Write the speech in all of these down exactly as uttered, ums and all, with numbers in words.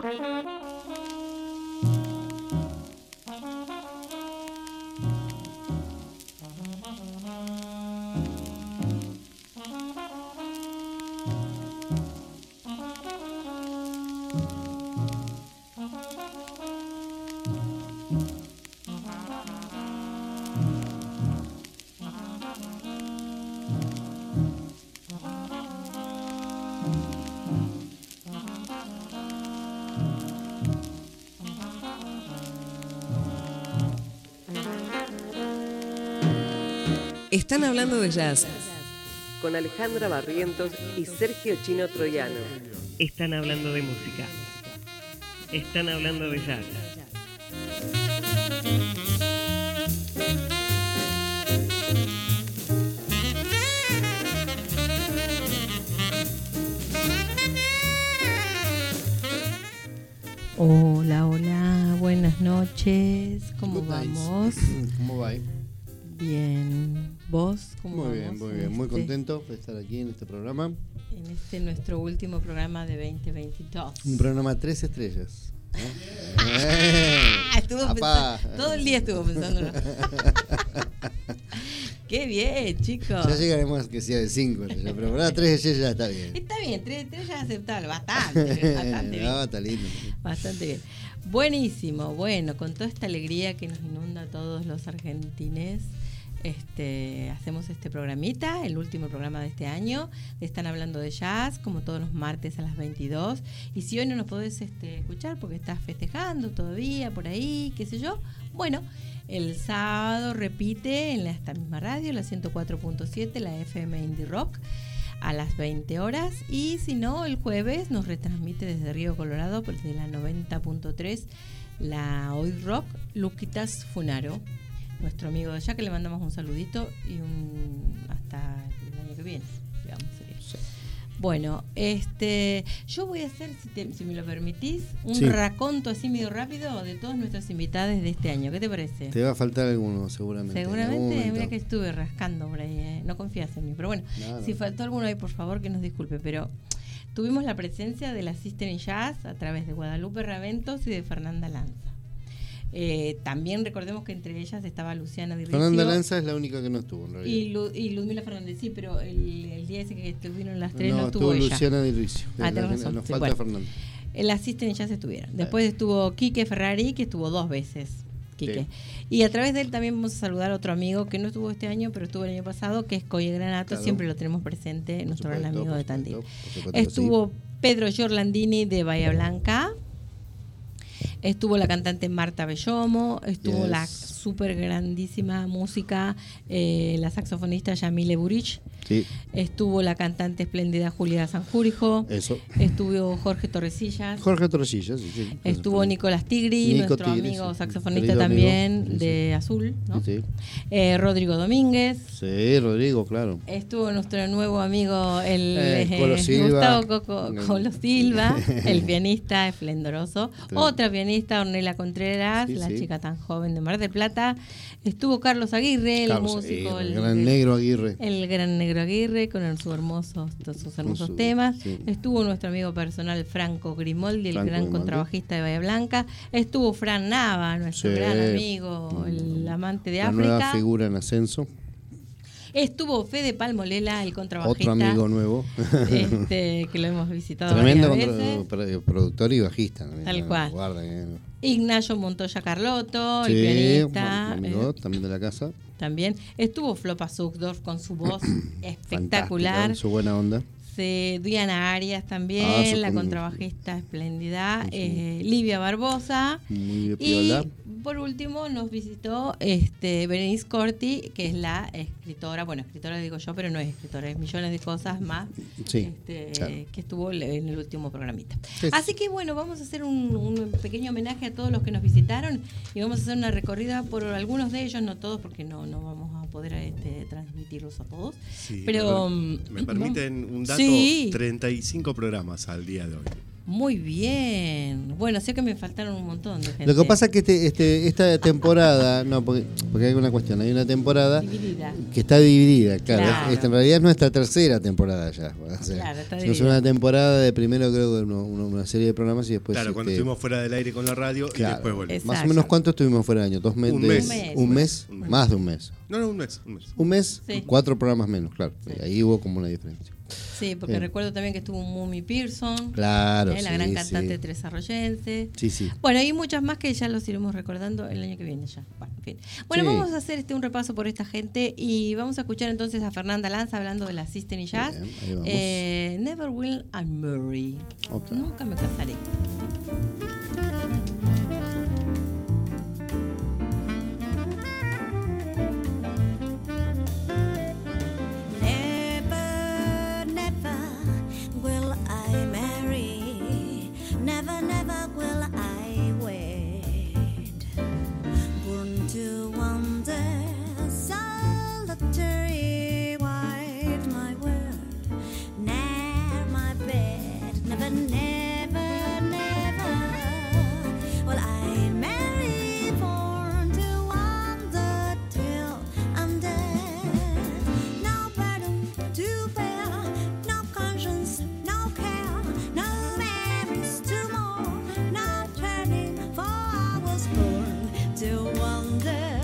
Están hablando de jazz con Alejandra Barrientos y Sergio Chino Troiano. Están hablando de música. Están hablando de jazz. Hola, hola, buenas noches. ¿Cómo Good vamos? Nice. ¿Cómo va? Bien. ¿Vos? ¿Cómo Muy vamos? bien, muy bien. Muy este, contento de estar aquí en este programa. En este nuestro último programa de veinte veintidós. Un programa tres estrellas. ¿eh? Ah, estuvo Apá. pensando, todo el día estuvo pensando. Qué bien, chicos. Ya llegaremos a que sea de cinco, pero por ahora tres estrellas ya está bien. Está bien, tres estrellas aceptable, bastante, bastante bien. No, está lindo. Bastante bien. Buenísimo, bueno, con toda esta alegría que nos inunda a todos los argentines, este, hacemos este programita, el último programa de este año. Están hablando de jazz, como todos los martes a las veintidós. Y si hoy no nos podés este, escuchar porque estás festejando todavía por ahí, qué sé yo, bueno, el sábado repite en esta misma radio, la ciento cuatro punto siete, la F M Indie Rock, a las veinte horas. Y si no, el jueves nos retransmite desde Río Colorado, desde la noventa punto tres, la Hoy Rock, Luquitas Funaro, nuestro amigo de allá, que le mandamos un saludito y un hasta el año que viene, digamos, sería. Sí. Bueno, este, yo voy a hacer, si, te, si me lo permitís, un sí. raconto así medio rápido de todos nuestros invitados de este año. ¿Qué te parece? Te va a faltar alguno, seguramente. Seguramente, mira que estuve rascando por ahí, ¿eh? No confías en mí, pero bueno, no, no. Si faltó alguno ahí, por favor, que nos disculpe, pero tuvimos la presencia de la Sister in Jazz a través de Guadalupe Raventos y de Fernanda Lanza. Eh, también recordemos que entre ellas estaba Luciana Di Ricio. Fernanda Lanza es la única que no estuvo en realidad. Y, Lu, y Ludmila Fernández, sí, pero el, el día ese que estuvieron las tres no, no estuvo ella. Luciana Di Ricio. Ah, tenés razón. Nos Sí, falta bueno, Fernanda. El asistente ya se estuvieron. Después estuvo Quique Ferrari, que estuvo dos veces. Quique. Sí. Y a través de él también vamos a saludar a otro amigo que no estuvo este año, pero estuvo el año pasado, que es Coye Granato. Claro. Siempre lo tenemos presente, por nuestro supuesto, gran amigo de Tandil. Estuvo sí. Pedro Giorlandini de Bahía Blanca. Estuvo la cantante Marta Bellomo, estuvo yes. la súper grandísima música, eh, la saxofonista Yamile Burich, sí. estuvo la cantante espléndida Julia Sanjurijo, Eso. estuvo Jorge Torresillas, Jorge Torresillas, sí, sí. estuvo Nicolás Tigri, Nico nuestro Tigri, amigo sí. saxofonista también amigo. de sí. Azul, ¿no? sí, sí. Eh, Rodrigo Domínguez, sí, Rodrigo, claro. Estuvo nuestro nuevo amigo el eh, eh, Gustavo Coco, Colo Silva, el pianista esplendoroso, sí. otra pianista Ornella Contreras, sí, la sí. chica tan joven de Mar del Plata. Estuvo Carlos Aguirre, Carlos el músico, Aguirre, el, el gran negro Aguirre. El gran negro Aguirre con sus hermosos, sus hermosos su, temas. Sí. Estuvo nuestro amigo personal Franco Grimoldi, el Franco gran Grimoldi. contrabajista de Bahía Blanca. Estuvo Fran Nava, nuestro sí. gran amigo, el amante de la África. La nueva figura en ascenso. Estuvo Fede Palmolela, el contrabajista. Otro amigo nuevo. Este, que lo hemos visitado Tremendo varias veces. Contra, productor y bajista. Tal no, cual. Guarda, eh. Ignacio Montoya Carlotto, sí, el pianista. Amigo, eh, también de la casa. También. Estuvo Flopa Zuckdorf con su voz espectacular. Su buena onda. Sí, Diana Arias también, ah, la contrabajista espléndida. Eh, Livia Barbosa. Muy piola. Y por último nos visitó este Berenice Corti, que es la escritora, bueno, escritora digo yo, pero no es escritora, es millones de cosas más, sí, este, claro. que estuvo en el último programita. Sí. Así que bueno, vamos a hacer un, un pequeño homenaje a todos los que nos visitaron y vamos a hacer una recorrida por algunos de ellos, no todos, porque no, no vamos a poder este, transmitirlos a todos. Sí, pero me, me permiten un dato, sí. treinta y cinco programas al día de hoy. Muy bien. Bueno, sé que me faltaron un montón de gente. Lo que pasa es que este, este, esta temporada, no, porque, porque hay una cuestión, hay una temporada Dividida. que está dividida, claro. Claro. Esta en realidad es nuestra tercera temporada ya. O sea, Claro, está es dividida. una temporada de primero creo que uno, uno- una serie de programas y después. Claro, cuando este, estuvimos fuera del aire con la radio claro, y después volvimos. más o Exacto. menos cuánto estuvimos fuera del año, dos meses. Un mes. Un mes, Un mes. más de un mes. No, no, un mes. Un mes. Un mes, Sí. cuatro programas menos, claro. Sí. Ahí hubo como una diferencia. Sí, porque Bien. recuerdo también que estuvo Mumi Pearson, Claro, eh, la sí, gran cantante sí. Teresa Arroyense. Sí, sí. Bueno, hay muchas más que ya los iremos recordando el año que viene ya. Bueno, en fin. Bueno, Sí. vamos a hacer este un repaso por esta gente y vamos a escuchar entonces a Fernanda Lanza hablando de la System y Jazz. Bien, ahí vamos. Eh, Never Will I Marry. Ok. Nunca me casaré. Never, never will I marry. Never, never will I wed. Born to wander solitary, wide my world, near my bed. Never, never, never will I marry. Born to wander till I'm dead. No burden to bear, no conscience, no care, no memories to more, no turning, for I was born to wander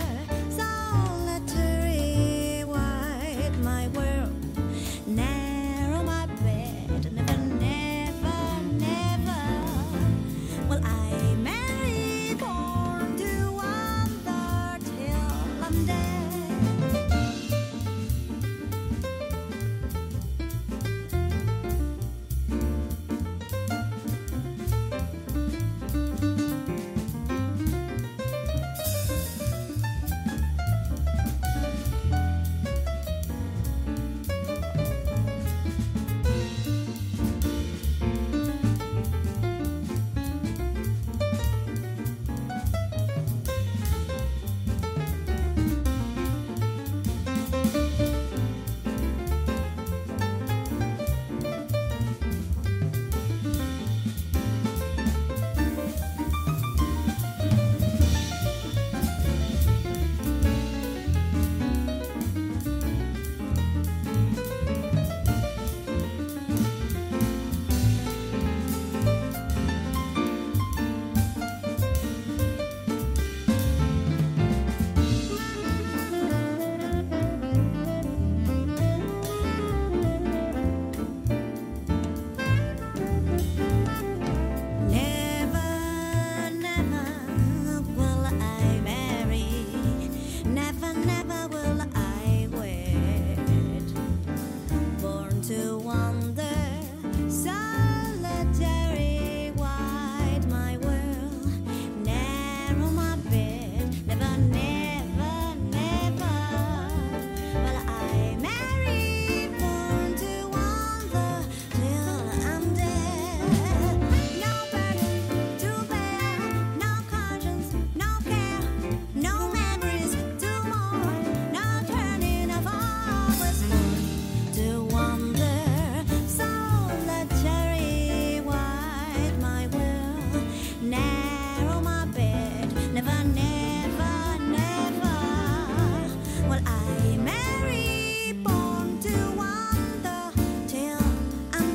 solitary, wide my world, narrow my bed. Never, never, never will I marry. Born to wander till I'm dead. Never, never will I marry. Never, never will I wed. Born to wander solitary, wide my world, narrow my bed. Never, never, never will I marry. Born to wander till I'm dead. No burden to bear, no conscience, no care, no memories to more, no turning of all was born to wander solitary, wide my world, narrow my bed. Never, never, never will I marry. Born to wander till I'm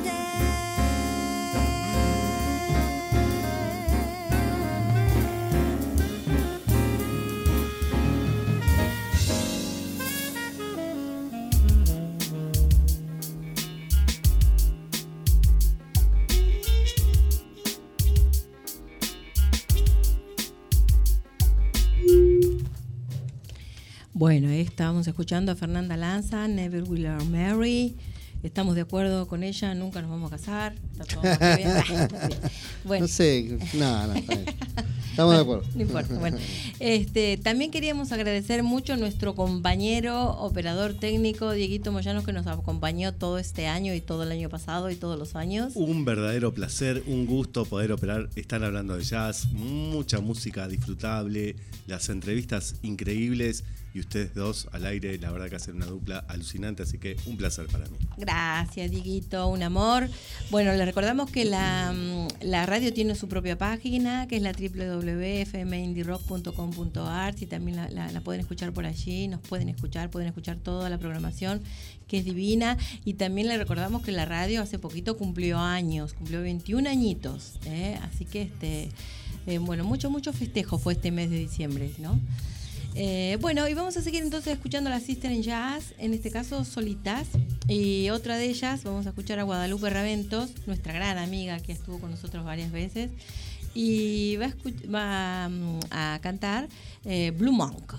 Bueno, ahí estábamos escuchando a Fernanda Lanza, Never Will I Marry. Estamos de acuerdo con ella, nunca nos vamos a casar. Está todo muy bien. Bueno, No sé, no, no, está bien. Estamos de acuerdo. no importa. Bueno, este, también queríamos agradecer mucho a nuestro compañero operador técnico, Dieguito Moyanos, que nos acompañó todo este año y todo el año pasado y todos los años. Un verdadero placer, un gusto poder operar. Están hablando de jazz, mucha música disfrutable, las entrevistas increíbles. y ustedes dos al aire, la verdad que hacen una dupla alucinante, así que un placer para mí. Gracias, Dieguito, un amor. Bueno, les recordamos que la, la radio tiene su propia página, que es la doble u doble u doble u punto f m indie rock punto com punto a r, y también la, la, la pueden escuchar por allí, nos pueden escuchar, pueden escuchar toda la programación, que es divina. Y también les recordamos que la radio hace poquito cumplió años, cumplió veintiún añitos, ¿eh? Así que, este eh, bueno, mucho, mucho festejo fue este mes de diciembre, ¿no? Eh, bueno, y vamos a seguir entonces escuchando a las Sister in Jazz, en este caso solitas, y otra de ellas vamos a escuchar a Guadalupe Raventos, nuestra gran amiga que estuvo con nosotros varias veces, y va a, escu- va, um, a cantar eh, Blue Monk.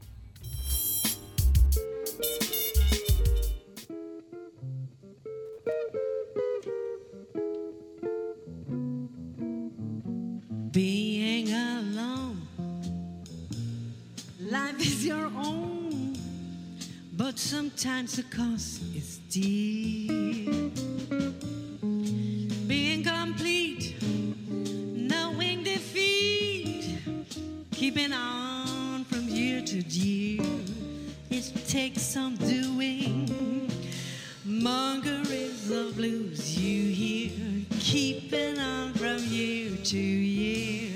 Being alone, life is your own, but sometimes the cost is dear. Being complete, knowing defeat, keeping on from year to year, it takes some doing. Monkeries of blues you hear, keeping on from year to year.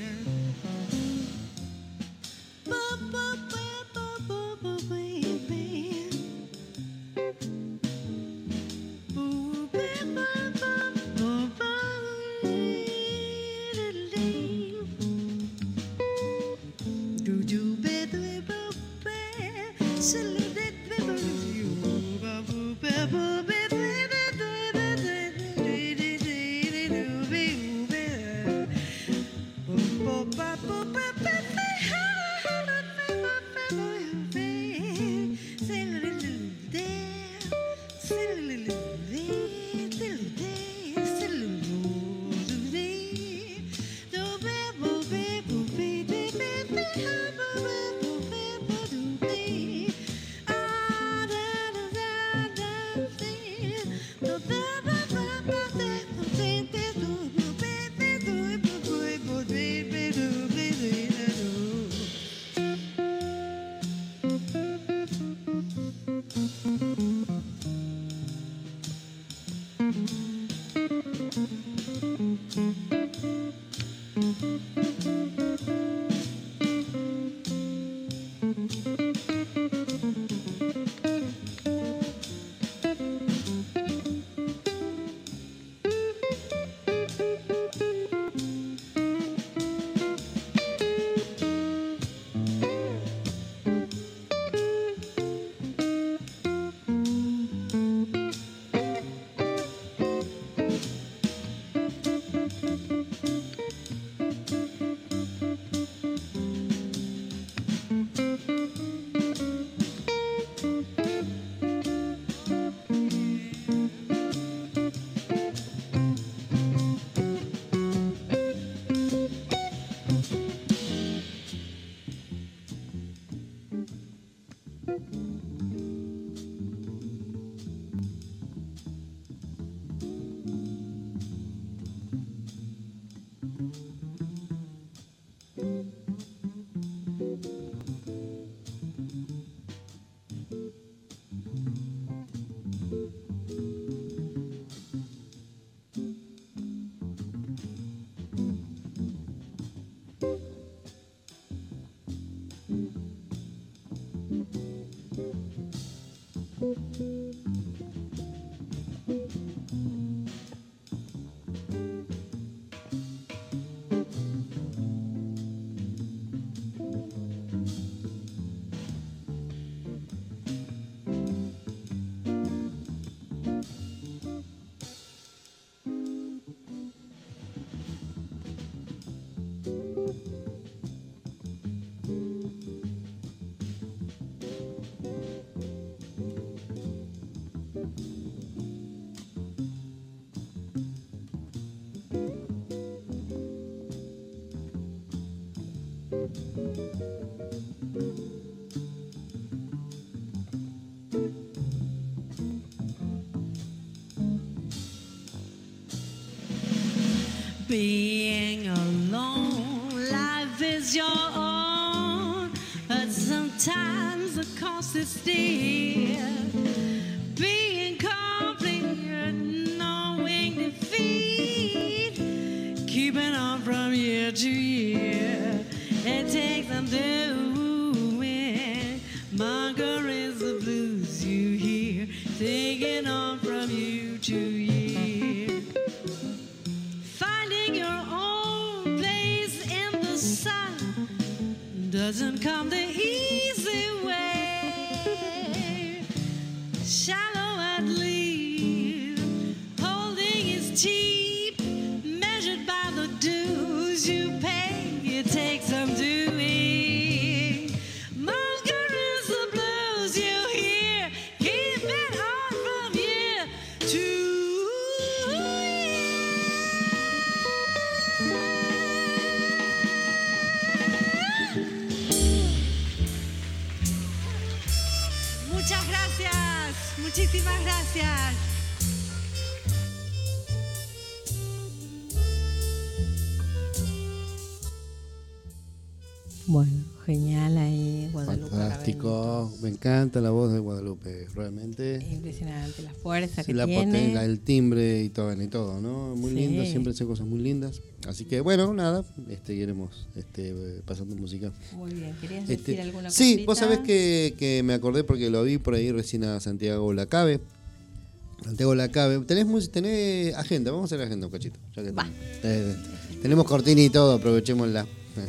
Being alone, life is your own, but sometimes the dear. Being complete, knowing defeat, keeping on from year to year. It takes some doing. Margaret is the blues you hear, taking on from year to year. Finding your own place in the sun doesn't come the easy way. Shallow at least, holding is cheap, measured by the dues you pay. It takes some doing. Munger is the blues you hear, keep it on from year to Muchas gracias, muchísimas gracias. Bueno, genial ahí, Guadalupe. Fantástico, me encanta la voz de Guadalupe, realmente. Ravento. Impresionante, la fuerza Sí, que la tiene. potencia, el timbre y todo, y todo, ¿no? Muy Sí. lindo, siempre hace cosas muy lindas. Así que bueno, nada, este, iremos este, pasando música. Muy bien, ¿querías Este, decir alguna sí, cosita? vos sabés que, que me acordé porque lo vi por ahí recién a Santiago Lacabe. Santiago Lacabe, tenés, mus- tenés agenda, vamos a hacer agenda un cachito. Ya que Va. eh, tenemos cortina y todo, aprovechémosla.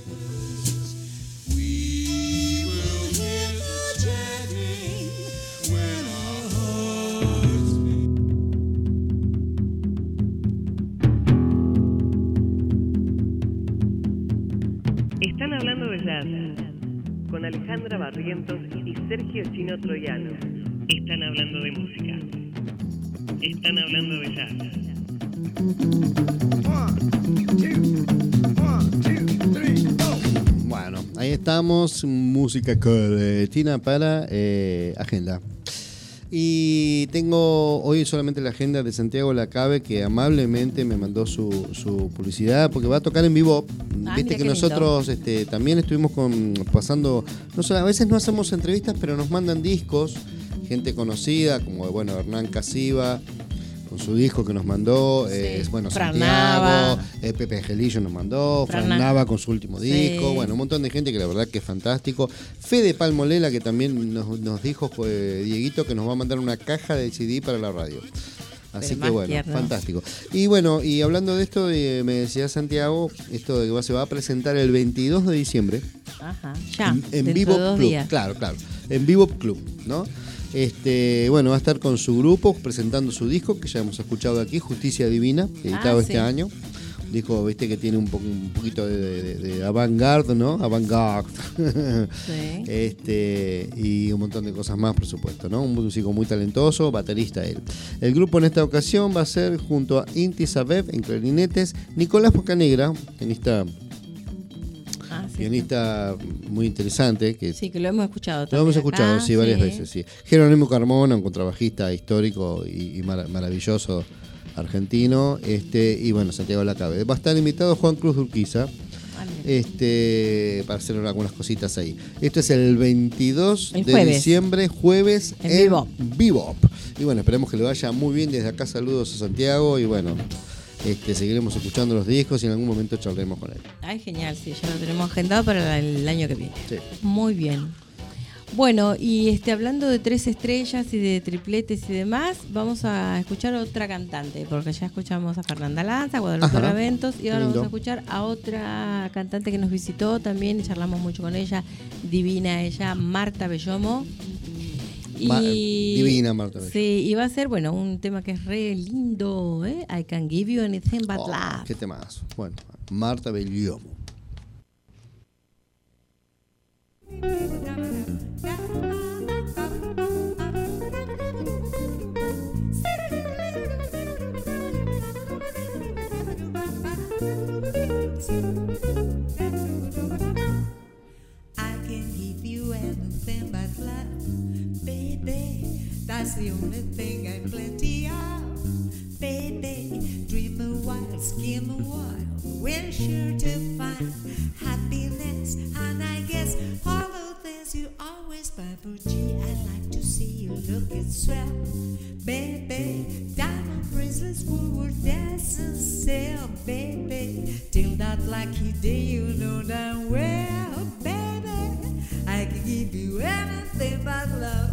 Están hablando de jazz con Alejandra Barrientos y Sergio Chino Troiano. Están hablando de música. Están hablando de jazz. Bueno, ahí estamos, música colectina para eh, agenda. Y tengo hoy solamente la agenda de Santiago Lacabe, que amablemente me mandó su, su publicidad, porque va a tocar en vivo. Ah, Viste mira que qué nosotros este, también estuvimos con, pasando, no sé, a veces no hacemos entrevistas, pero nos mandan discos, gente conocida, como bueno, Hernán Casiva, con su disco que nos mandó, Sí. eh, es bueno, Fran Santiago, Nava. eh, Pepe Angelillo nos mandó, Fran Fran Na- Nava con su último Sí. disco, bueno, un montón de gente que la verdad que es fantástico. Fede Palmolela, que también nos, nos dijo, fue Dieguito, que nos va a mandar una caja de C D para la radio. Así Pero que más bueno, tierno. fantástico. Y bueno, y hablando de esto, eh, me decía Santiago, esto de que va- se va a presentar el veintidós de diciembre Ajá, ya, en, en dentro Vivo de dos Club. días. Claro, claro. En Vivo Club, ¿no? Este, bueno, va a estar con su grupo presentando su disco que ya hemos escuchado aquí, Justicia Divina, editado Ah, este sí. año. Un disco, viste, que tiene un, po- un poquito de, de, de avant-garde, ¿no? Avant-garde. Sí. Este, y un montón de cosas más, por supuesto, ¿no? Un músico muy talentoso, baterista él. El grupo en esta ocasión va a ser junto a Inti Sabev en clarinetes, Nicolás Bocanegra, pianista, Ah, sí, pianista muy interesante, que sí, que lo hemos escuchado lo también hemos escuchado, acá, sí, varias veces, sí. Jerónimo Carmona, un contrabajista histórico y, y mara- maravilloso argentino, este, y bueno, Santiago Lacabe. Va a estar invitado Juan Cruz de Urquiza, Ah, mira. este, para hacer algunas cositas ahí. Esto es el veintidós El de jueves. diciembre, jueves En en Bebop. Bebop. Y bueno, esperemos que le vaya muy bien. Desde acá saludos a Santiago y bueno, este, seguiremos escuchando los discos y en algún momento charlaremos con él. Ay, genial, sí, ya lo tenemos agendado para el año que viene. Sí. Muy bien. Bueno, y este, hablando de tres estrellas y de tripletes y demás, vamos a escuchar a otra cantante, porque ya escuchamos a Fernanda Lanza, Guadalupe Ajá. Raventos, y ahora Lindo. vamos a escuchar a otra cantante que nos visitó también, y charlamos mucho con ella, divina ella, Marta Bellomo. Ma- divina Marta Bellomo. Sí, y va a ser, bueno, un tema que es re lindo, ¿eh? I Can Give You Anything But Oh, Love. qué temazo. Bueno, Marta Bellomo. I can give you anything but love, baby. That's the only thing I'm plenty of, baby. Dream a while, skim a while, we're sure to find happiness. And I guess all of this you always, Babuji, I like to sell, baby, till that lucky day, you know damn well, baby, I can give you anything but love.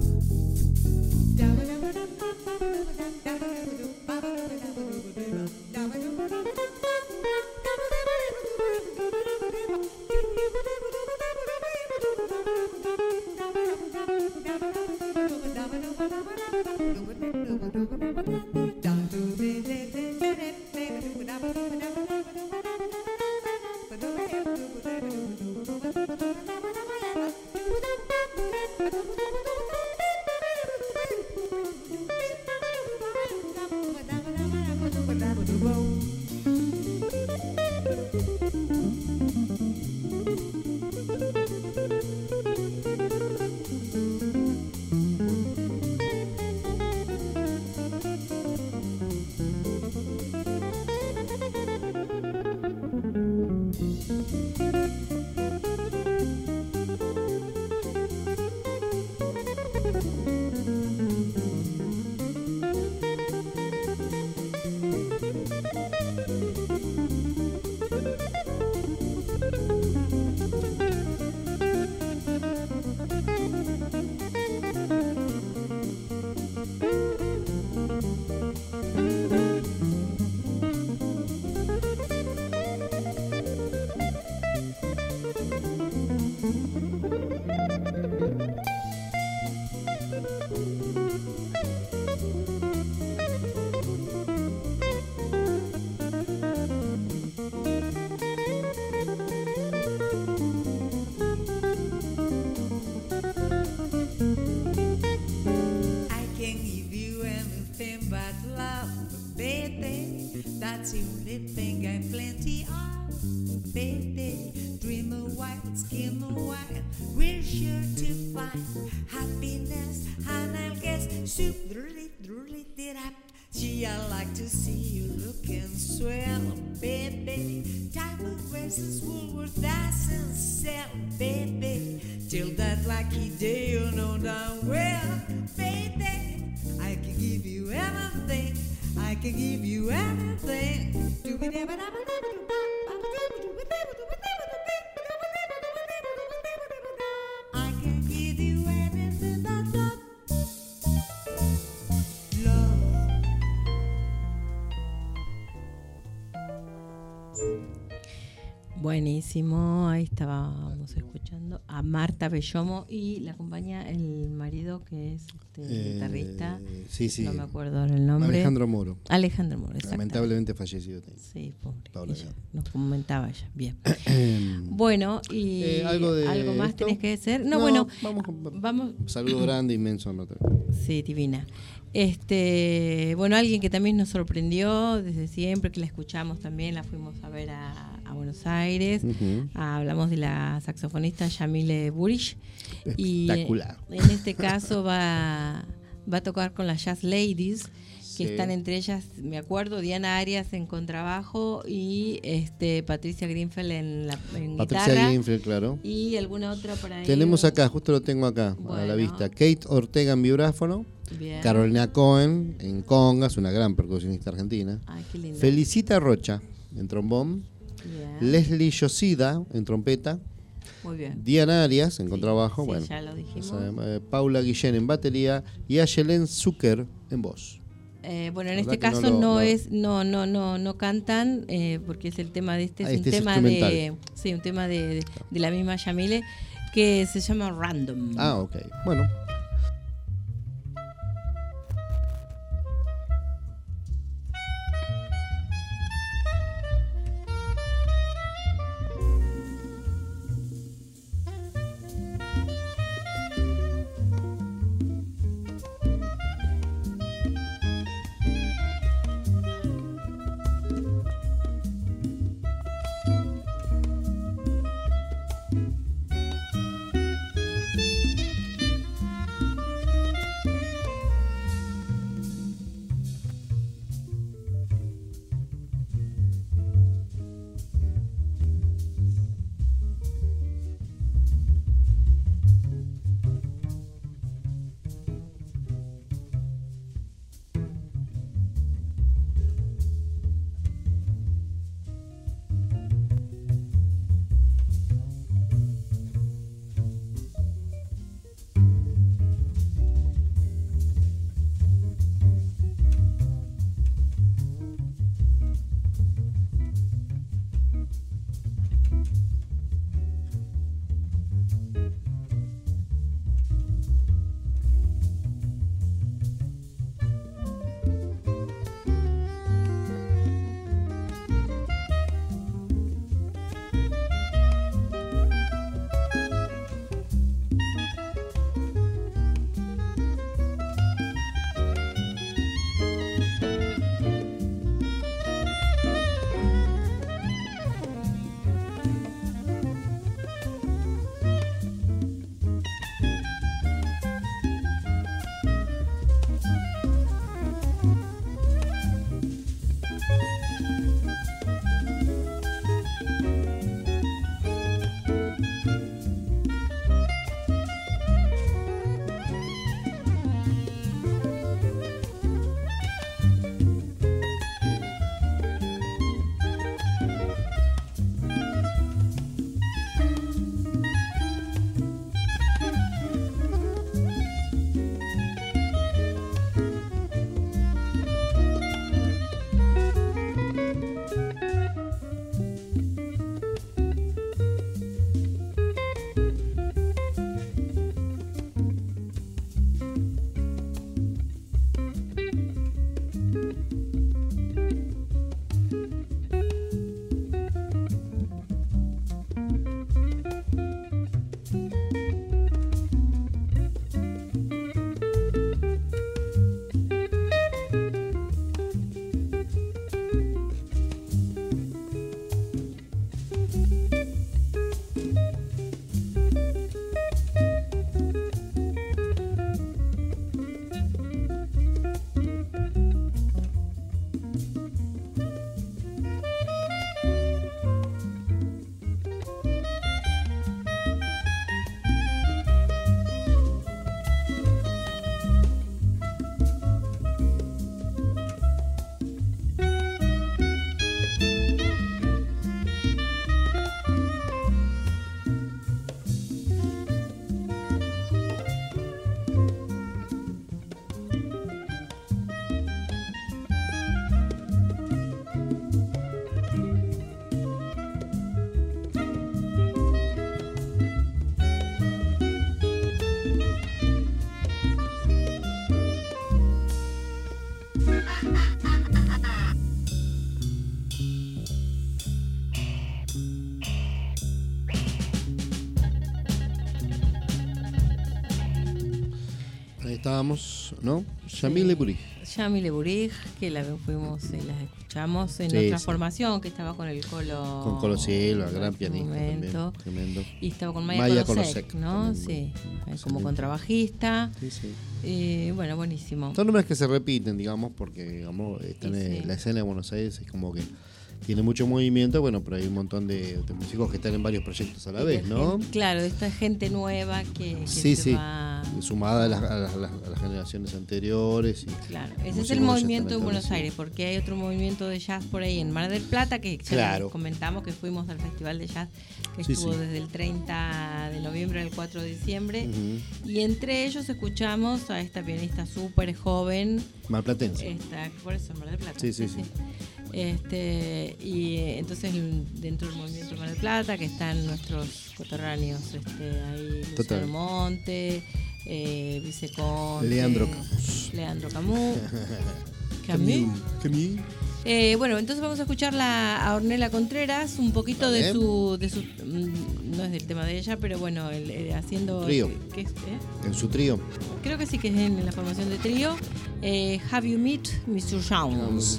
Gee, I like to see you looking swell, baby. Diamond versus Woolworth, that's and sell, baby. Till that lucky day, you know damn well, baby. I can give you anything. I can give you anything. I can give you anything but love. Buenísimo, ahí estábamos escuchando a Marta Bellomo y la acompaña el marido que es este, Eh, guitarrista, sí, sí. no me acuerdo ahora el nombre. Alejandro Moro. Alejandro Moro, exacto. Lamentablemente fallecido. Sí, pobre. Paula ella, Gad. nos comentaba ella. Bien. Bueno, y Eh, ¿algo de ¿algo más esto? tenés que decir? No, bueno, vamos, vamos. Saludo grande, inmenso a Marta. Sí, divina. Este, bueno, alguien que también nos sorprendió desde siempre, que la escuchamos también, la fuimos a ver a, a Buenos Aires. Ujú. Ah, hablamos de la saxofonista Yamile Burish. Y Espectacular. en este caso va, va a tocar con las Jazz Ladies, que Sí. están entre ellas, me acuerdo, Diana Arias en contrabajo y este Patricia Greenfield en la en Patricia guitarra. Greenfield, claro. Y alguna otra por ahí. Tenemos acá, justo lo tengo acá, a Bueno. la vista. Kate Ortega en vibráfono. Bien. Carolina Cohen en congas, una gran percusionista argentina. Ay, qué lindo. Felicita Rocha en trombón. Bien. Leslie Yosida en trompeta. Muy bien. Diana Arias en contrabajo. Sí, bueno, ya lo dijimos. o sea, eh, Paula Guillén en batería y Ayelen Zucker en voz. Eh, bueno, en La este verdad que caso no no, lo- no- es, no, no, no, no cantan, eh, porque es el tema de este, es Ah, un este es tema de, instrumental. sí, un tema de, de, de la misma Yamile que se llama Random. Ah, ok. Bueno. Thank estábamos, ¿no? Jamil Leburig. Jamil Leburig, que la fuimos y las escuchamos en Sí, otra sí. formación, que estaba con el Colo. Con Colo Silva, en gran ese pianista momento. también, tremendo. Y estaba con Maya, Maya Kolosek, Kolosek ¿no? también, Sí, muy- eh, como excelente. contrabajista. Sí, sí. Eh, bueno, buenísimo. Son nombres que se repiten, digamos, porque digamos, están Sí, en sí. la escena de Buenos Aires es como que tiene mucho movimiento, bueno, pero hay un montón de, de músicos que están en varios proyectos a la Y vez, de ¿no? gente- claro, de esta gente nueva que, que Sí, se sí. va. Sumada a las, a las- a las- a las generaciones anteriores. Y, Claro, ese es músicos el que ya movimiento están en Buenos establecidos. Aires, porque hay otro movimiento de jazz por ahí en Mar del Plata, que ya Claro. les comentamos que fuimos al Festival de Jazz, que Sí, estuvo sí. desde el treinta de noviembre al cuatro de diciembre, Ujú. y entre ellos escuchamos a esta pianista súper joven, Marplatense. esta, por eso en Mar del Plata. Sí, sí, sí. Este, y eh, entonces dentro del movimiento de Mar del Plata, que están nuestros coterráneos, este, ahí Total. Luciano Monte, eh, Viceconte, Leandro Camus. Leandro Camus. Camus. Camus. Eh, bueno, entonces vamos a escuchar la, a Ornella Contreras, un poquito Vale. de su, de su mm, no es del tema de ella, pero bueno, el, el haciendo Trío. ¿qué es, eh? En su trío. Creo que sí que es en la formación de trío. Eh, Have You Met mister Jones?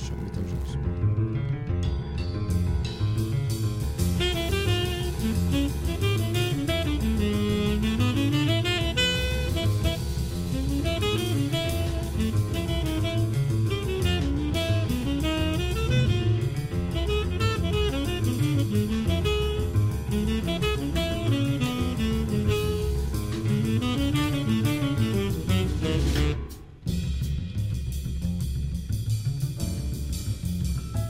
Have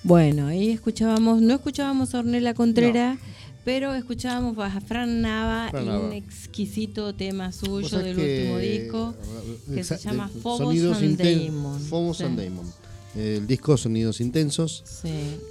Bueno, ahí escuchábamos, no escuchábamos a Ornella Contreras, no. pero escuchábamos a Fran Nava Fran y Nava. un exquisito tema suyo Vos sabés del que- último disco que Exa- se llama de- Phobos Sonidos and Inten- Daemon. Phobos Sí. and Daemon. El disco Sonidos Intensos. Sí.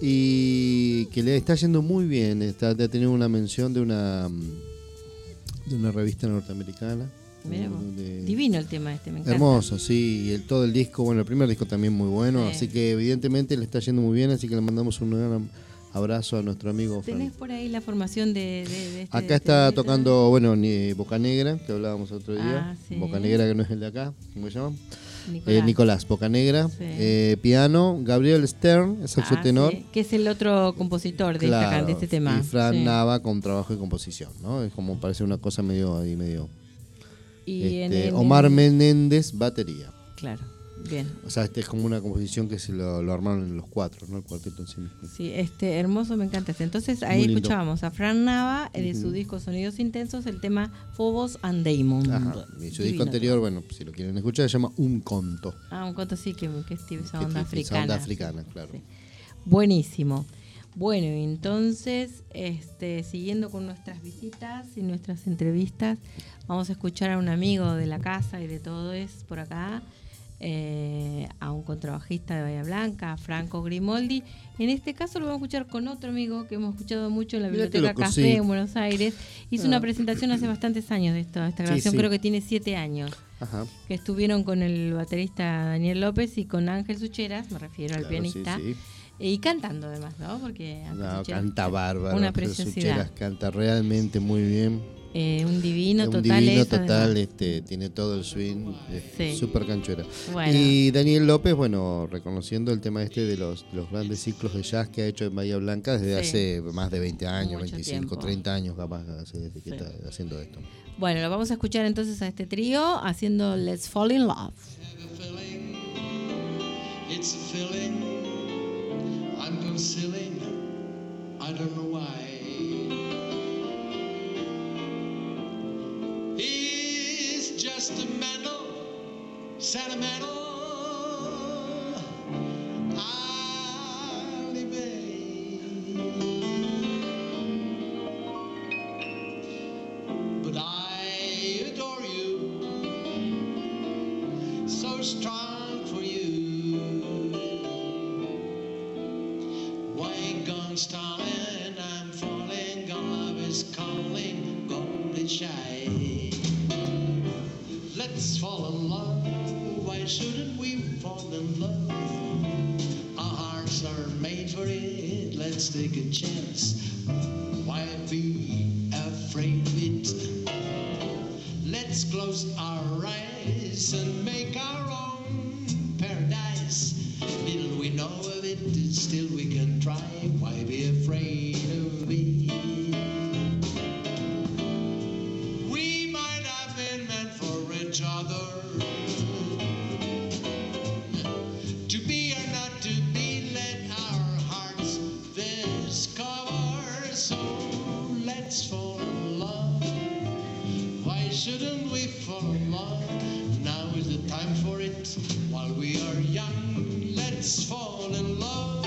Y que le está yendo muy bien. Está, ha tenido una mención de una de una revista norteamericana. Mirá vos. De- Divino el tema este, me encanta. Hermoso, sí. Y el, todo el disco, bueno, el primer disco también muy bueno. Sí. Así que evidentemente le está yendo muy bien. Así que le mandamos un gran abrazo a nuestro amigo Fran. ¿Tenés por ahí la formación de, de, de este? Acá de está este tocando, bueno, ni- Boca Negra, que hablábamos otro día. Ah, sí. Boca Negra, que no es el de acá. ¿Cómo se llama? Nicolás. Eh, Nicolás, Boca Negra. Sí. Eh, piano, Gabriel Stern, es el Ah, tenor. sí, que es el otro compositor de, esta, can- de este tema. Y Fran Sí. Nava con trabajo y composición, ¿no? Es como parece una cosa medio ahí, medio. Y Este, en el- Omar Menéndez, batería. Claro, bien. O sea, este es como una composición que se lo, lo armaron en los cuatro, ¿no? El cuarteto en sí mismo. Sí, este hermoso, me encanta este. Entonces ahí Muy lindo. escuchábamos a Fran Nava eh, de su Ujú. disco Sonidos Intensos, el tema Phobos and Daemon. Ajá. Y su disco Divino anterior, bueno, si lo quieren escuchar, se llama Un Conto. tema. Ah, un conto sí, que, que es esa Que onda tiene esa africana. onda africana, claro. Sí. Buenísimo. Bueno, y entonces, este, siguiendo con nuestras visitas y nuestras entrevistas, vamos a escuchar a un amigo de la casa y de todo es por acá, eh, a un contrabajista de Bahía Blanca, a Franco Grimoldi. En este caso lo vamos a escuchar con otro amigo que hemos escuchado mucho en la Mirá qué Biblioteca loco, Café sí. en Buenos Aires. Hizo Ah. una presentación hace bastantes años de esto, esta Sí, grabación, sí. creo que tiene siete años. Ajá. Que estuvieron con el baterista Daniel López y con Ángel Sucheras, me refiero al Claro, pianista. sí, sí. Y cantando además, ¿no? Porque Ángel No, Sucheras canta bárbaro. una Ángel preciosidad. Sucheras canta realmente muy bien. Eh, un divino un total. divino es, total, además. este, tiene todo el swing, es Sí. súper canchera. Bueno. Y Daniel López, bueno, reconociendo el tema este de los, de los grandes ciclos de jazz que ha hecho en Bahía Blanca desde Sí. hace más de veinte años, Mucho veinticinco, tiempo. treinta años capaz, hace desde que Sí. está haciendo esto. Bueno, lo vamos a escuchar entonces a este trío haciendo Let's Fall in Love. It's a feeling I'm concealing. I don't know why. He's just a mental, sentimental alibi. But I adore you, so strong for you. Why gone stalling? I'm falling. Love is calling. Don't be shy. Let's fall in love. Why shouldn't we fall in love? Our hearts are made for it. Let's take a chance. Why be afraid of it? Let's close our eyes and make our own paradise. Little we know of it, still we can try. Why be afraid of it? We might have been meant for each other. To be or not to be, let our hearts discover. So let's fall in love. Why shouldn't we fall in love? Now is the time for it. While we are young, let's fall in love.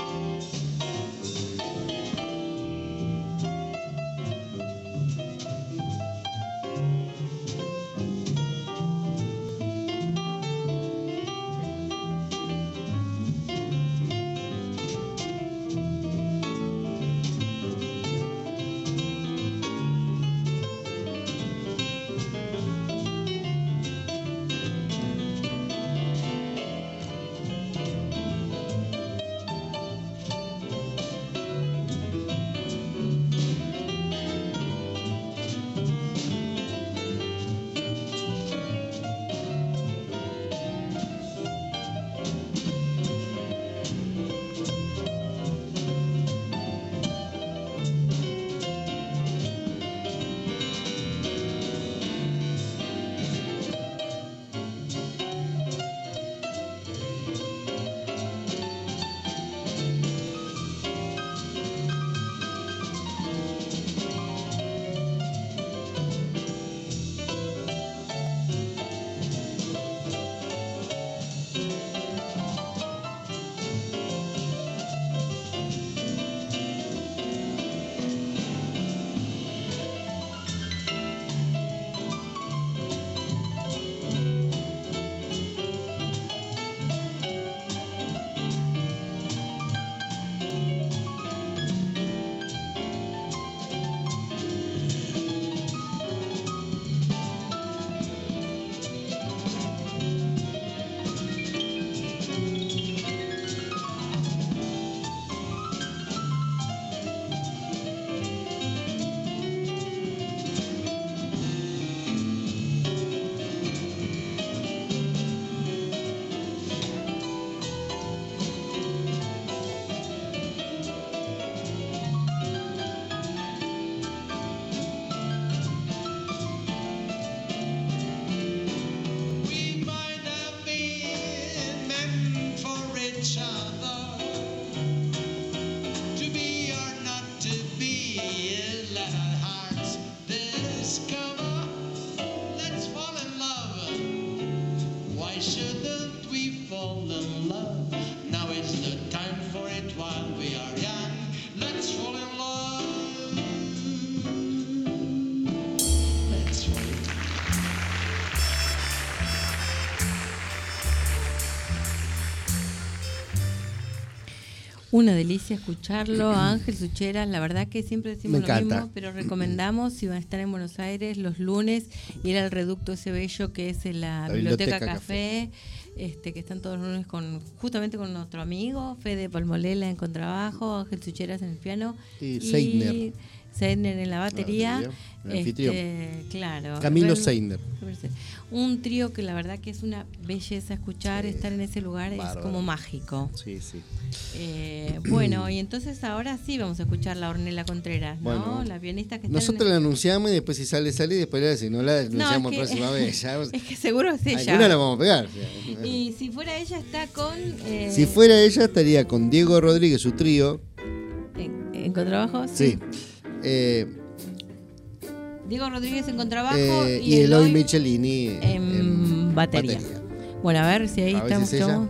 Una delicia escucharlo, a Ángel Sucheras, la verdad que siempre decimos Me lo encanta. mismo, pero recomendamos, si van a estar en Buenos Aires los lunes, ir al reducto ese bello que es en la, La Biblioteca, Biblioteca Café, este que están todos los lunes con justamente con nuestro amigo Fede Palmolela en contrabajo, Ángel Sucheras en el piano Y Seidner. Seidner en la batería, La batería, el anfitrión. este, claro, Camilo Real- Seidner. un trío que la verdad que es una belleza escuchar, Sí, estar en ese lugar bárbaro. es como mágico. Sí, sí. Eh, bueno, y entonces ahora sí vamos a escuchar la Ornella Contreras, ¿no? Bueno, la pianista que está Nosotros la anunciamos y después si sale, sale y después la- si no la anunciamos es la que- próxima vez. Ya, es que seguro es ella. alguna la vamos a pegar. o sea. Y si fuera ella está con eh, Si fuera ella estaría con Diego Rodríguez, su trío. en, en contrabajo, Sí. Eh, Diego Rodríguez en contrabajo eh, y, y Eloy Eloy Michelini en, en batería. Bueno, a ver si ahí A ver si estamos. es ella. estamos-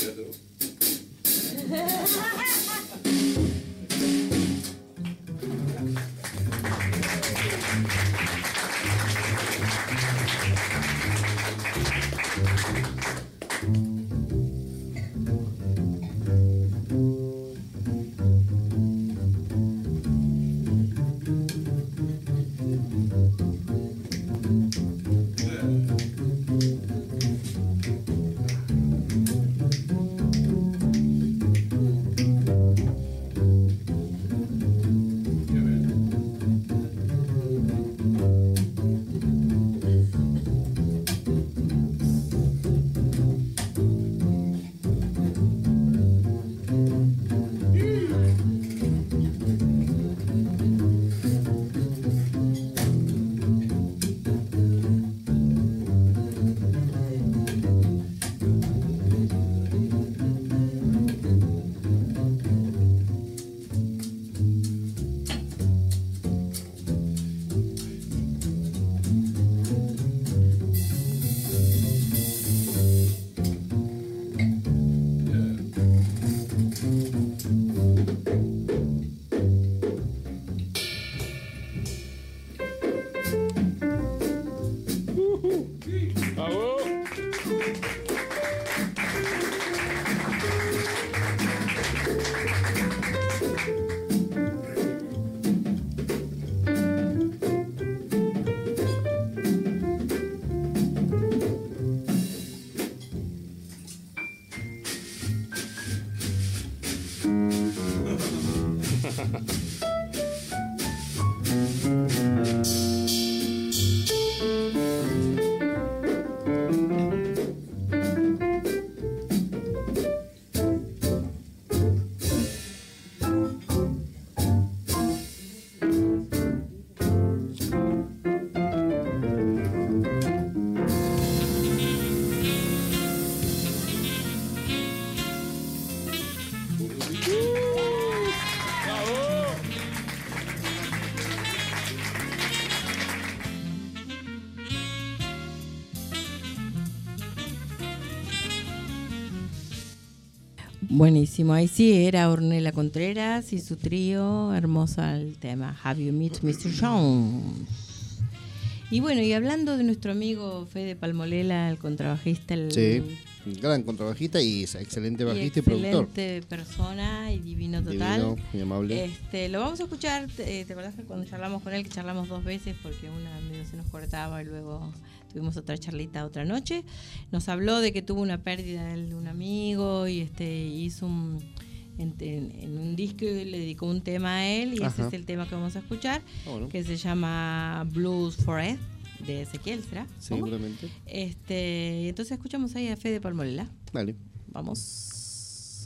Buenísimo, ahí sí era Ornella Contreras y su trío, hermosa el tema, Have You Met mister Jones? Y bueno, y hablando de nuestro amigo Fede Palmolela, el contrabajista, el Sí, gran contrabajista y excelente bajista y, y productor. excelente persona y divino total. Divino, muy amable. Este, lo vamos a escuchar, eh, ¿te acordás que cuando charlamos con él, que charlamos dos veces porque una medio se nos cortaba y luego tuvimos otra charlita otra noche? Nos habló de que tuvo una pérdida de un amigo y este hizo un en, en, en un disco le dedicó un tema a él y Ajá. ese es el tema que vamos a escuchar, Ah, bueno. que se llama Blues for Ed, de Ezequiel, ¿será? ¿Cómo? Seguramente. Este, entonces escuchamos ahí a Fede Palmolela. Dale. Vamos.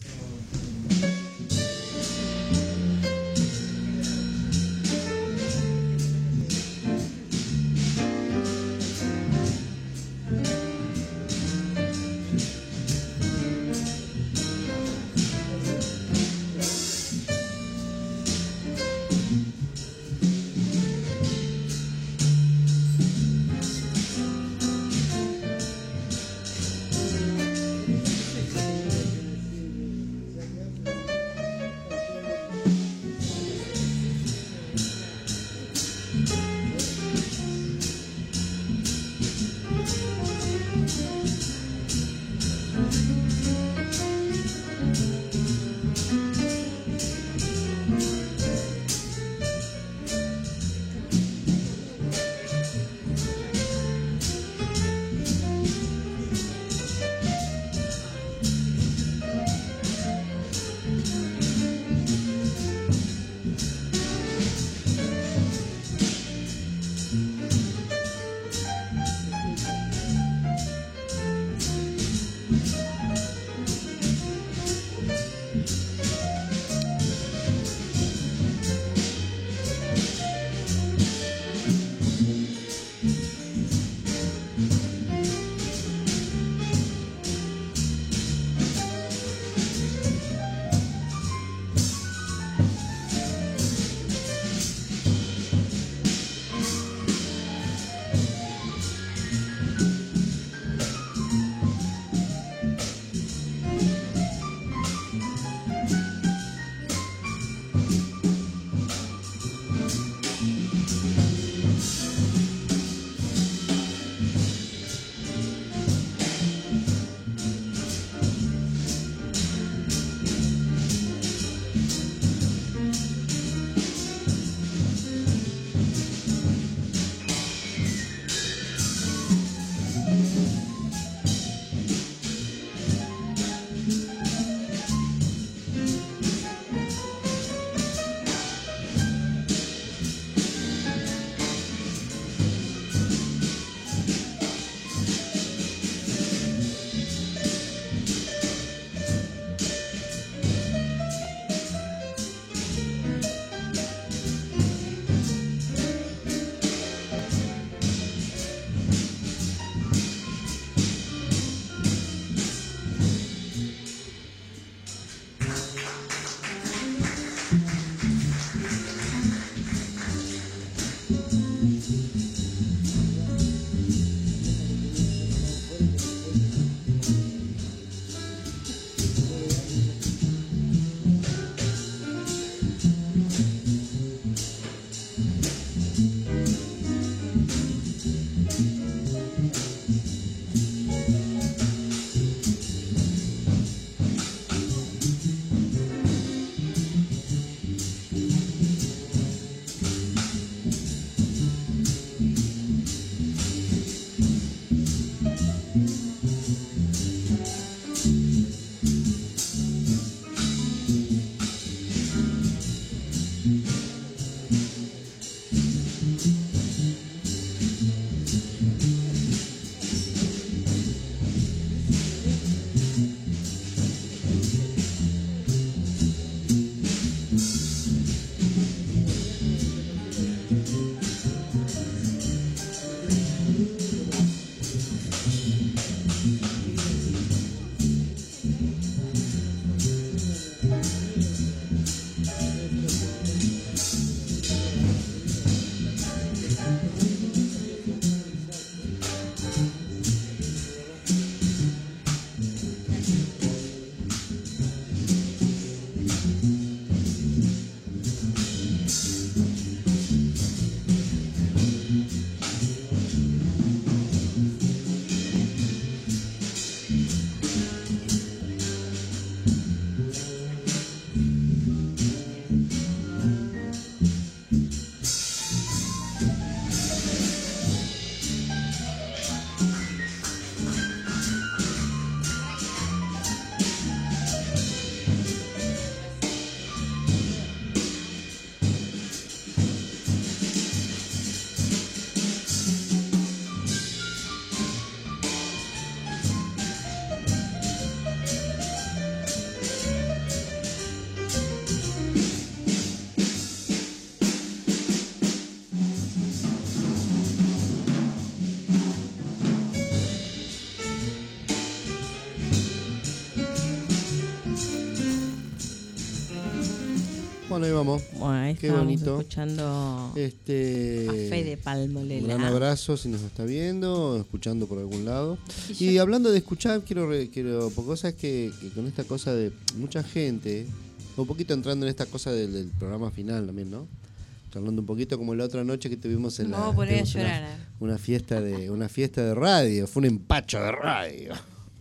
Bueno, ahí vamos. Bueno, ahí Qué estábamos bonito. escuchando Este, a Fede un Palmolela. gran abrazo si nos está viendo, escuchando por algún lado. Y Y yo- hablando de escuchar, quiero, re- quiero porque vos sabés que, que con esta cosa de mucha gente, un poquito entrando en esta cosa del, del programa final también, ¿no? Hablando un poquito como la otra noche que tuvimos en No, la poné a tuvimos una- llorar. Una, fiesta de una fiesta de radio, fue un empacho de radio.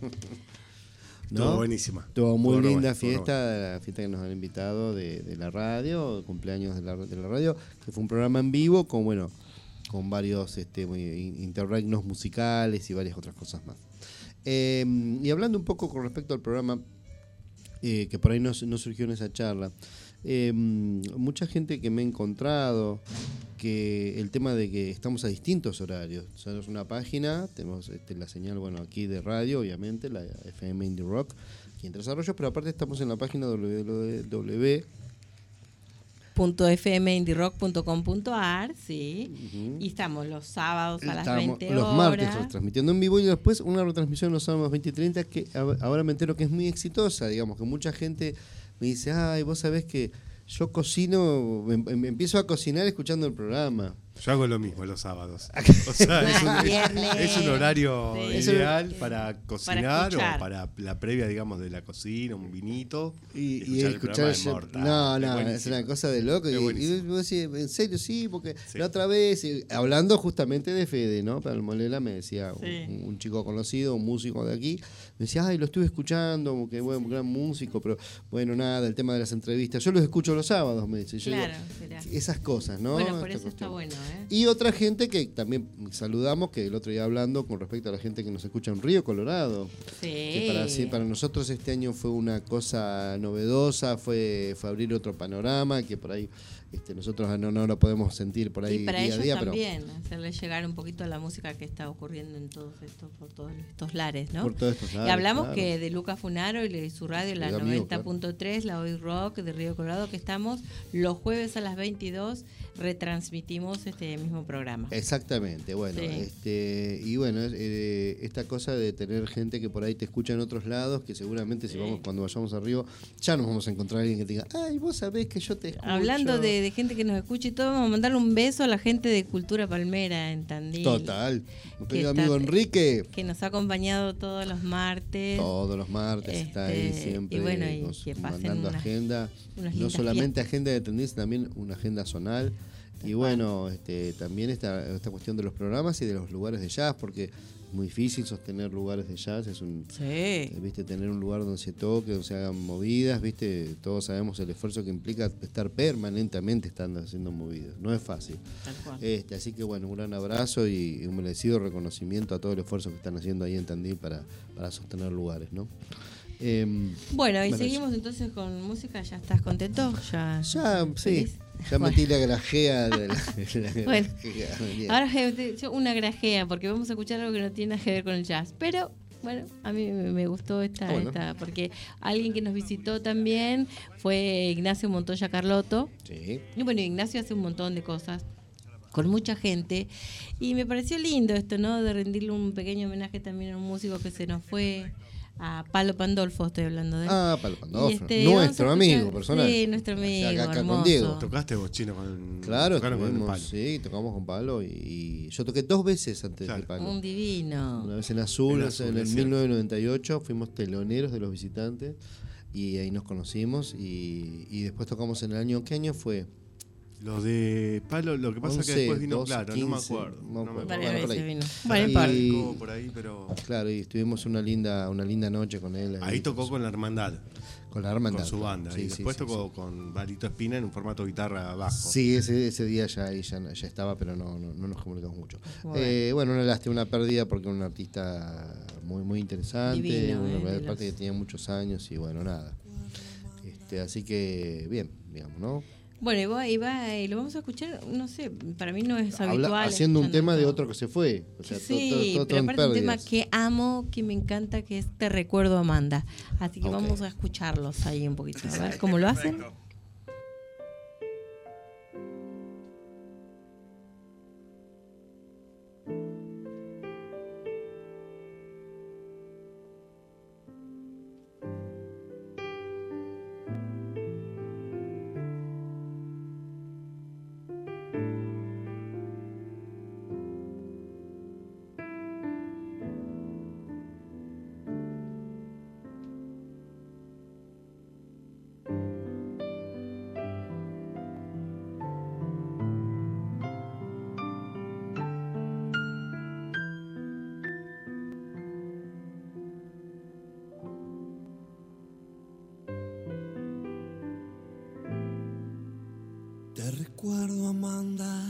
Estuvo buenísima. Estuvo muy Estuvo re linda buena, estuvo re fiesta, la fiesta que nos han invitado de, de la radio, cumpleaños de la, de la radio, que fue un programa en vivo con bueno, con varios este, muy, interregnos musicales y varias otras cosas más. Eh, y hablando un poco con respecto al programa, eh, que por ahí no, no surgió en esa charla, eh, mucha gente que me he encontrado, que el tema de que estamos a distintos horarios. Somos una página, tenemos este, la señal, bueno, aquí de radio, obviamente, la F M Indie Rock, aquí en Tres Arroyos, pero aparte estamos en la página doble u doble u doble u punto f m indie rock punto com punto a r, sí. Y estamos los sábados a las Estamos veinte horas. los martes retransmitiendo en vivo y después una retransmisión los sábados veinte y treinta que a- ahora me entero que es muy exitosa, digamos, que mucha gente me dice, ay, vos sabés que yo cocino, me, me empiezo a cocinar escuchando el programa. Yo hago lo mismo los sábados. O sea, es un, Viernes. es un horario Sí. ideal para cocinar escuchar. o para la previa, digamos, de la cocina, un vinito. Y, y el escuchar programa el de show- Mortal. No, Es no, es buenísimo. una cosa de loco. Es Y, buenísimo. y vos decís, en serio, sí, porque Sí. la otra vez, eh, hablando justamente de Fede, ¿no? Para el Molela me decía Sí. un, un chico conocido, un músico de aquí, me decía, ay, lo estuve escuchando, que bueno, gran músico, pero bueno, nada, el tema de las entrevistas. Yo los escucho los sábados, me dice. Yo digo, Claro, será. esas cosas, ¿no? Bueno, por Esta eso está cuestión. bueno, ¿eh? Y otra gente que también saludamos, que el otro día hablando con respecto a la gente que nos escucha en Río Colorado. Sí. Que para, sí, para nosotros este año fue una cosa novedosa, fue, fue abrir otro panorama, que por ahí este, nosotros no, no lo podemos sentir por ahí Y para día ellos a día, también, hacerles llegar un poquito la música que está ocurriendo en todos estos, por todos estos lares, ¿no? por todos estos lados. Y hablamos claro. que de Lucas Funaro y de su radio, la Amigo, noventa punto tres, la Hoy Rock de Río Colorado, que estamos los jueves a las veintidós, retransmitimos este mismo programa. Exactamente, bueno, Sí. este y bueno, eh, esta cosa de tener gente que por ahí te escucha en otros lados, que seguramente si Sí. vamos cuando vayamos a Río, ya nos vamos a encontrar a alguien que te diga, ay, vos sabés que yo te escucho. Hablando de, de gente que nos escucha y todo, vamos a mandarle un beso a la gente de Cultura Palmera en Tandil. Total. Mi Que querido está- amigo Enrique. Que nos ha acompañado todos los martes. Todos los martes está ahí Este, siempre y bueno, y con- que pasen mandando unas- agenda, unas no lindas solamente agenda de tendencia, también una agenda zonal. Y bueno, este, también esta, esta cuestión de los programas y de los lugares de jazz, porque es muy difícil sostener lugares de jazz, es un Sí. eh, viste tener un lugar donde se toque, donde se hagan movidas, viste, todos sabemos el esfuerzo que implica estar permanentemente estando haciendo movidas, no es fácil. Tal cual. Este, así que bueno, un gran abrazo y un merecido reconocimiento a todo el esfuerzo que están haciendo ahí en Tandil para, para sostener lugares, ¿no? Em, Bueno, y bueno, seguimos entonces con música. ¿Ya estás contento? ¿Ya, ya, sí, feliz? ya Bueno. metí la grajea de la, de la Bueno. grajea, bien. Ahora eh, yo una grajea, porque vamos a escuchar algo que no tiene nada que ver con el jazz. Pero, bueno, a mí me me gustó esta, Ah, bueno. esta porque alguien que nos visitó también fue Ignacio Montoya Carlotto. Sí. Y bueno, Ignacio hace un montón de cosas con mucha gente. Y me pareció lindo esto, ¿no? De rendirle un pequeño homenaje también a un músico que se nos fue, a Palo Pandolfo, estoy hablando de él. Ah, Palo Pandolfo, Y este, vamos a nuestro escuchar- amigo personal. Sí, nuestro amigo, acá, acá hermoso. con Diego. ¿Tocaste vos, Chino, con, Claro, tocaron con el estuvimos, palo? sí, tocamos con Palo y, y yo toqué dos veces antes Claro. de Palo. Un divino. Una vez en Azul, En o Azul, sea, en el es cierto. mil novecientos noventa y ocho, fuimos teloneros de los visitantes y ahí nos conocimos y, y después tocamos en el año, ¿qué año fue? Lo de palo, lo que pasa es que once, después vino doce, claro, no me quince, acuerdo. no me No me acuerdo. acuerdo. Varias Bueno, por veces ahí. vino. Bueno, Y- par. Estuvo por ahí, pero Claro, y estuvimos una linda, una linda noche con él. ahí tocó con la hermandad, con la hermandad. con su banda. Sí, y sí, después sí, tocó con Barito Espina en un formato guitarra bajo. Sí, ese, ese día ya, ahí ya, ya estaba, pero no, no, no nos comunicamos mucho. Bueno. Eh, bueno, una lástima, una pérdida porque un artista muy muy interesante, Divino, una eh, de parte los- que tenía muchos años y bueno, nada. Este, así que bien, digamos, ¿no? Bueno, y va, y va, y lo vamos a escuchar, no sé, para mí no es Habla- habitual. haciendo un escuchando tema de todo. otro que se fue. O sea, to- Sí, to- to- todo pero en aparte un tema pérdidas. que amo, que me encanta, que es Te Recuerdo, Amanda. Así que Ok. vamos a escucharlos ahí un poquito, a ver cómo lo hacen. recuerdo, Amanda,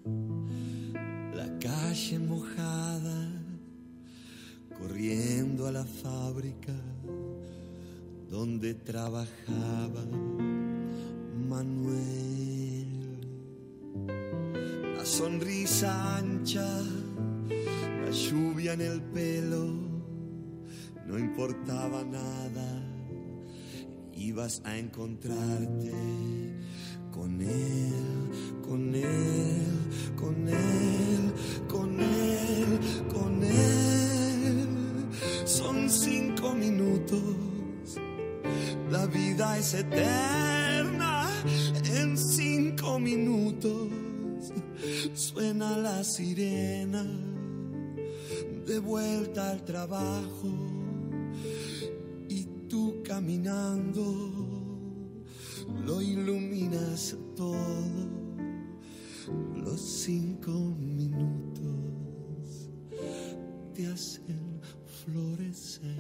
la calle mojada, corriendo a la fábrica donde trabajaba Manuel. La sonrisa ancha, la lluvia en el pelo, no importaba nada, ibas a encontrarte con él, con él, con él, con él, con él. Son cinco minutos, la vida es eterna. En cinco minutos suena la sirena, de vuelta al trabajo y tú caminando lo iluminas todo. Los cinco minutos te hacen florecer.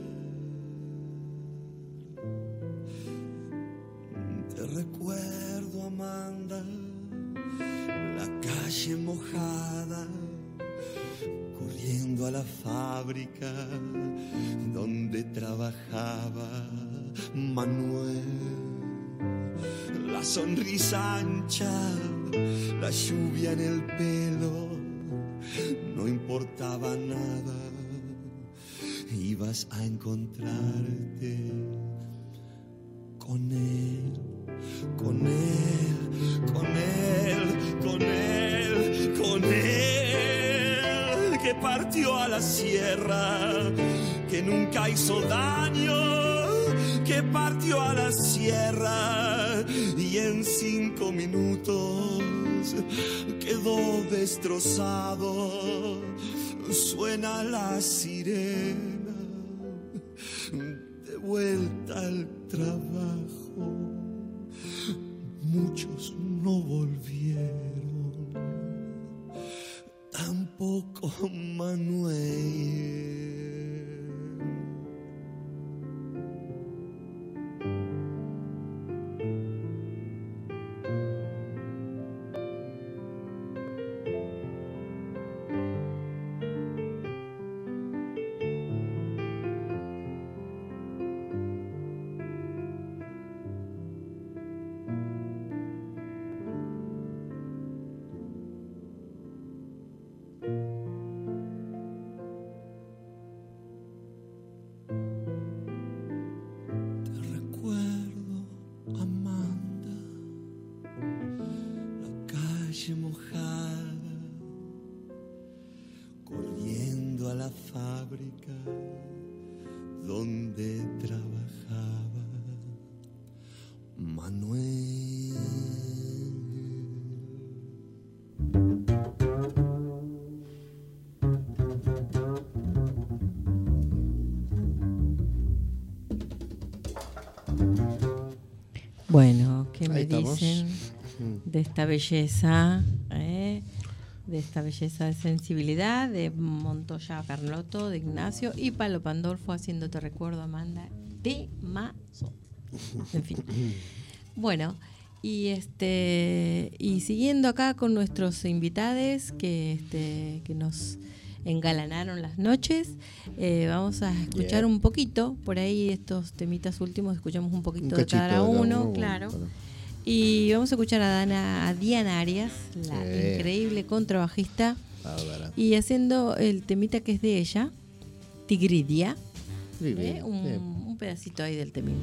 Te recuerdo, Amanda, la calle mojada, corriendo a la fábrica donde trabajaba Manuel. La sonrisa ancha, la lluvia en el pelo, no importaba nada, ibas a encontrarte con él, con él, con él, con él, con él, que partió a la sierra, que nunca hizo daño, que partió a la sierra y en cinco minutos quedó destrozado. Suena la sirena, de vuelta al trabajo. Muchos no volvieron, tampoco Manuel. Donde trabajaba Manuel. Bueno, ¿qué me Ahí estamos. dicen de esta belleza? ¿eh? De esta belleza de sensibilidad de Montoya Carlotto, de Ignacio y Palo Pandolfo haciendo Te Recuerdo, Amanda, de Mazo. En fin. Bueno, y este y siguiendo acá con nuestros invitados que este que nos engalanaron las noches, eh, vamos a escuchar Yeah. un poquito por ahí estos temitas últimos, escuchamos un poquito Un de cachito cada de cada uno, uno, claro. claro. Y vamos a escuchar a, Dana, a Diana Arias, la Sí. increíble contrabajista, Bárbara. y haciendo el temita que es de ella, Tigridia, Sí, ¿eh? bien, un, bien. un pedacito ahí del temín.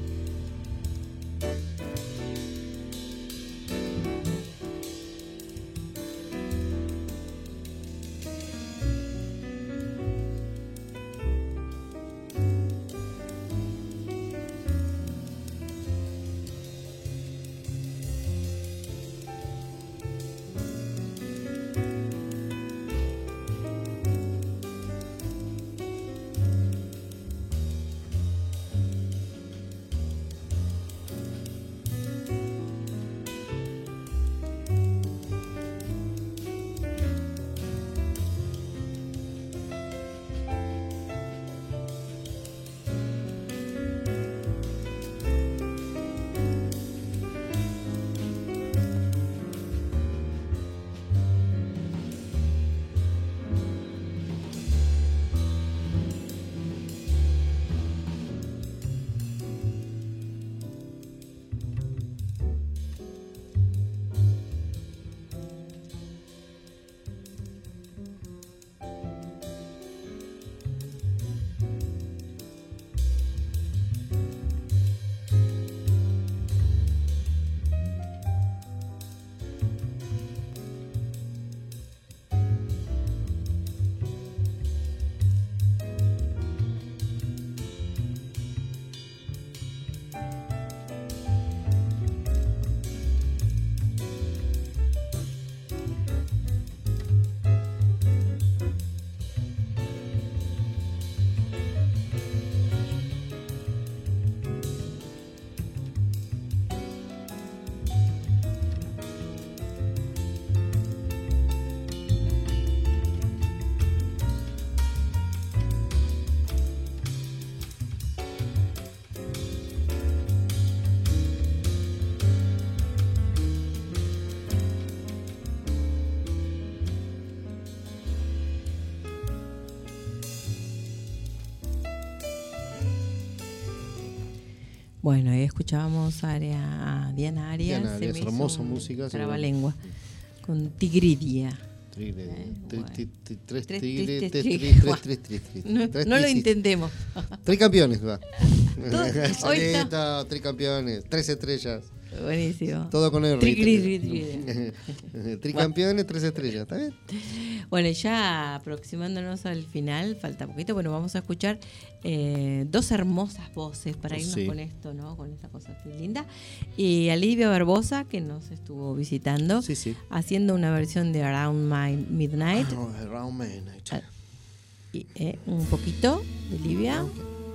Bueno, ahí escuchábamos a, Aria- a Diana Arias. Diana se Arias, me hizo hermosa un música, se trabalengua. Con Tigridia. Tigre, Eh, tri- bueno. tri- tri- Tres Tres, tigres, tres, tres, tres, tres, tres. tres, tres, tres, No, tres, no lo tres, intentemos. Tres campeones, va. Todo- hoy está- Soleta, tres campeones, tres estrellas. Buenísimo. Todo con R. Trigridia. Tricampeones, tres estrellas, ¿está bien? Bueno, ya aproximándonos al final, falta poquito, bueno, vamos a escuchar eh, dos hermosas voces para irnos Sí. con esto, ¿no? Con esta cosa así linda. Y a Lidia Barbosa, que nos estuvo visitando, Sí, sí. haciendo una versión de Around My Midnight. Ah, Around Midnight. Ah, y, eh, un poquito de Livia.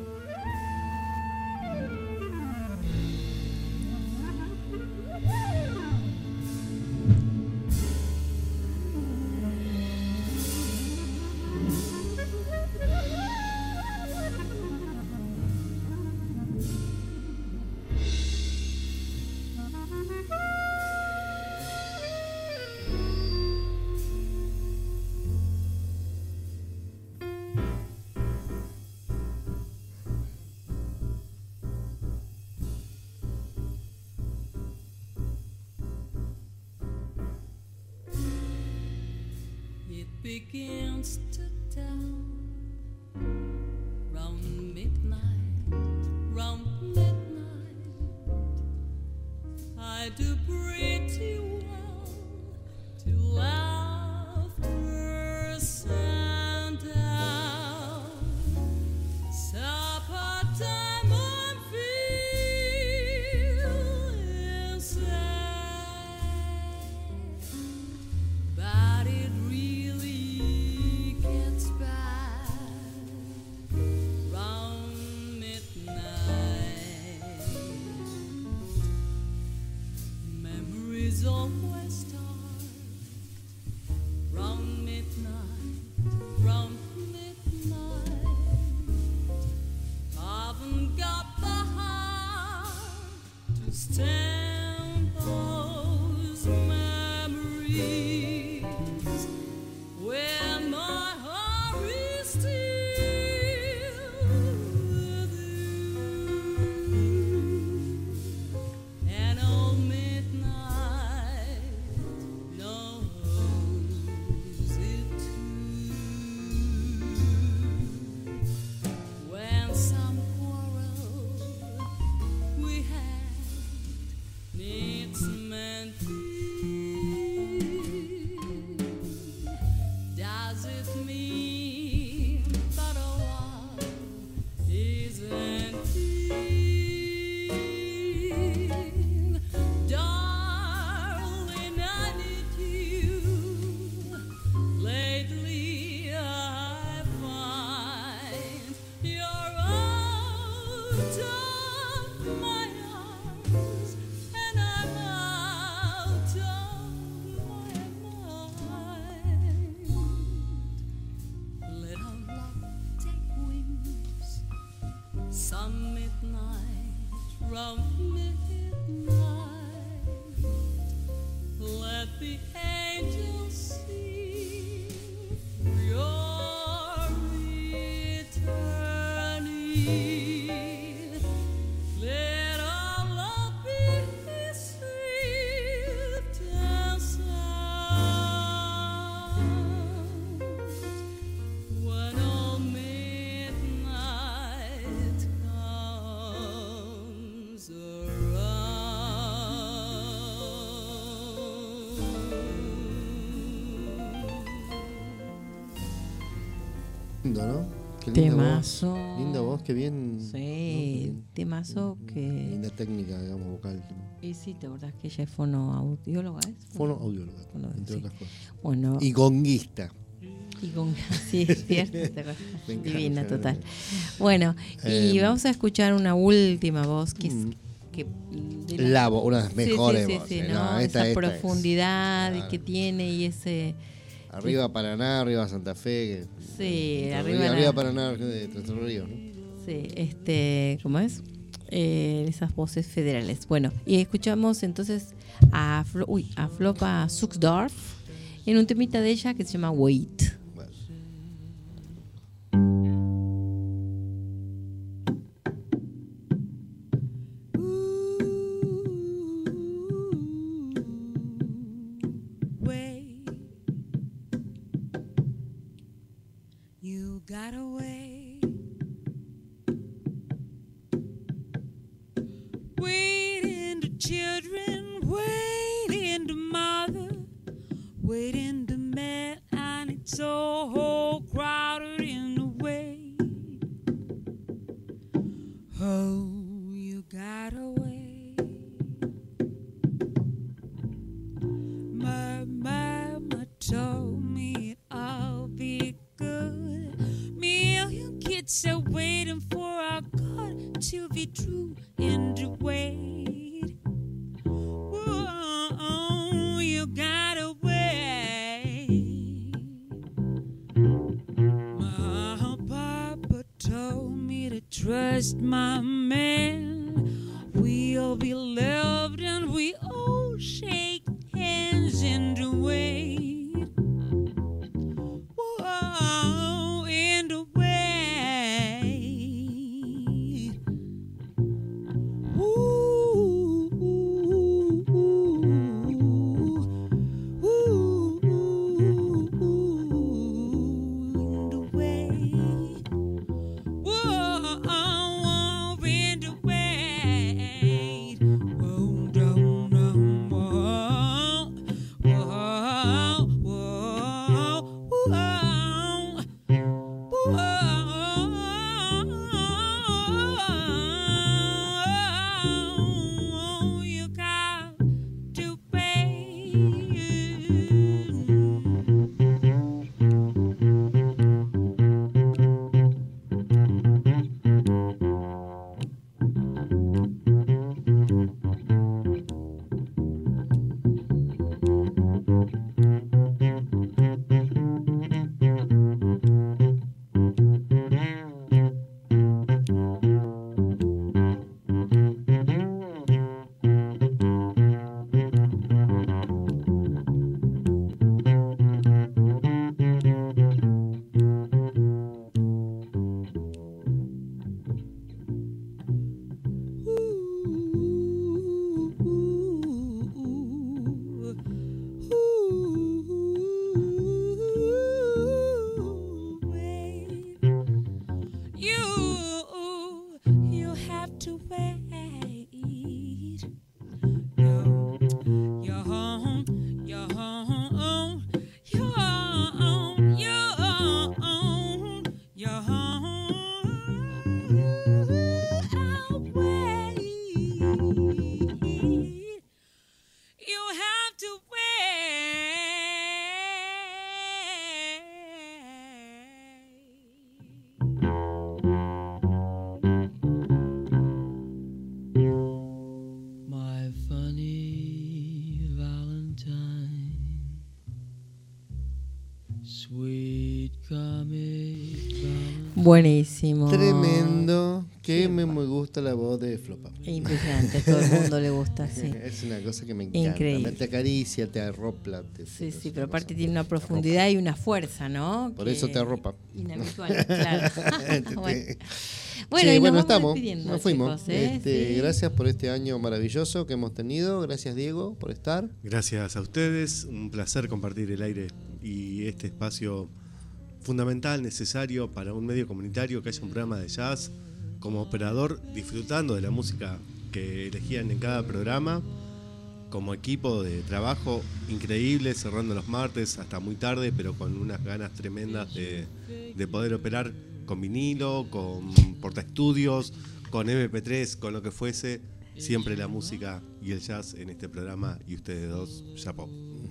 It begins to dawn round midnight, round midnight. I do pretty well to laughter sound down. Supper time I'm feeling sad, but it really gets bad round midnight. Memories always start round midnight, round midnight. Haven't got the heart to stand those memories when my heart is still with you. And old midnight knows it too. When some quarrel we had needs mending, does it mean that a while is ending? Darling, I need you. Lately I find you're out of my arms, and I'm out of my mind. Let our love take wings some midnight, round midnight. Let the angels sing your returning. Let our love be swift and sound. When all midnight comes around. Lindo, ¿no? Qué linda Temazo. voz. Linda voz, qué bien. Sí, ¿no? Qué bien. temazo que... Linda técnica, digamos, vocal. Y sí, te acordás que ella es fonoaudióloga, ¿es? Fonoaudióloga, Fono- entre sí. otras cosas. Bueno, Y gonguista. y con sí, es cierto, ¿te acordás? Me encanta. Divina, total. Bueno, y Eh, vamos a escuchar una última voz que es Mm. que de La voz, una de las Sí, sí, mejores sí, voces. sí, No, ¿no? esta- Esa esta es. profundidad Claro. que tiene y ese Arriba Paraná, arriba Santa Fe. sí, Entre arriba, Ríos, la- arriba Paraná, de Entre Ríos, ¿no? sí, este, ¿cómo es? Eh, esas voces federales. Bueno, y escuchamos entonces a, Flo- uy, a Flopa Suxdorf en un temita de ella que se llama Wait. Bueno. got away. Waiting to children, waiting to mother, waiting to met, and it's so crowded in the way. Oh, you got away. My mama told me it all be good. Million kids are waiting for our God to be true and to wait. Whoa, you got away. My papa told me to trust my man. We'll be loved and we all shake hands and wait. Whoa, and wait. Ooh, ooh, ooh, ooh, and wait. Whoa, and wait. Whoa, don't know. You got to pay. Buenísimo. Tremendo. Que me, me gusta la voz de Flopa. Impresionante, todo el mundo le gusta, sí. Es una cosa que me encanta. Increíble. Te acaricia, te arropla. Te, sí, te, sí, te, pero te, aparte te, tiene una profundidad y una fuerza, ¿no? Por que eso te arropa. Inhabitual, claro. bueno, bueno, sí, y bueno nos estamos. Despidiendo, nos fuimos. Chicos, ¿eh? este, sí. Gracias por este año maravilloso que hemos tenido. Gracias, Diego, por estar. Gracias a ustedes. Un placer compartir el aire y este espacio fundamental, necesario para un medio comunitario, que haya un programa de jazz como operador, disfrutando de la música que elegían en cada programa, como equipo de trabajo increíble, cerrando los martes hasta muy tarde, pero con unas ganas tremendas de, de poder operar con vinilo, con portaestudios, con eme pe tres, con lo que fuese, siempre la música y el jazz en este programa, y ustedes dos, chapó.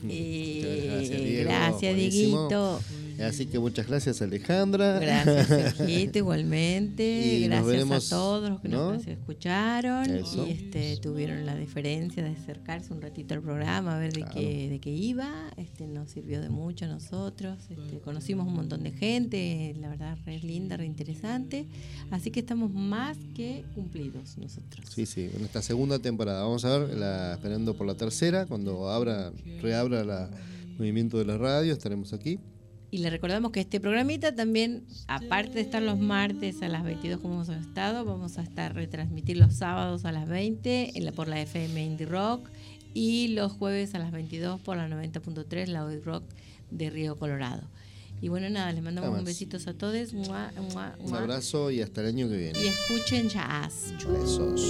Eh, gracias, Diego. Gracias, Dieguito. Así que muchas gracias, Alejandra. Gracias, Sergito, igualmente. Y gracias veremos, a todos los que ¿no? nos escucharon. Eso. Y este tuvieron la deferencia de acercarse un ratito al programa a ver de Claro. qué de qué iba. Este nos sirvió de mucho a nosotros. Este, conocimos un montón de gente, la verdad, re linda, re interesante. Así que estamos más que cumplidos nosotros. Sí, sí, en esta segunda temporada. Vamos a ver, la, esperando por la tercera, cuando abra, reabra el movimiento de la radio, estaremos aquí. Y le recordamos que este programita también, aparte de estar los martes a las veintidós como hemos estado, vamos a estar retransmitir los sábados a las veinte en la, por la F M Indie Rock y los jueves a las veintidós por la noventa punto tres, la Hoy Rock de Río Colorado. Y bueno, nada, les mandamos Nada un más. besitos a todos. Mua, mua, Un mua. abrazo y hasta el año que viene. Y escuchen jazz. Besos.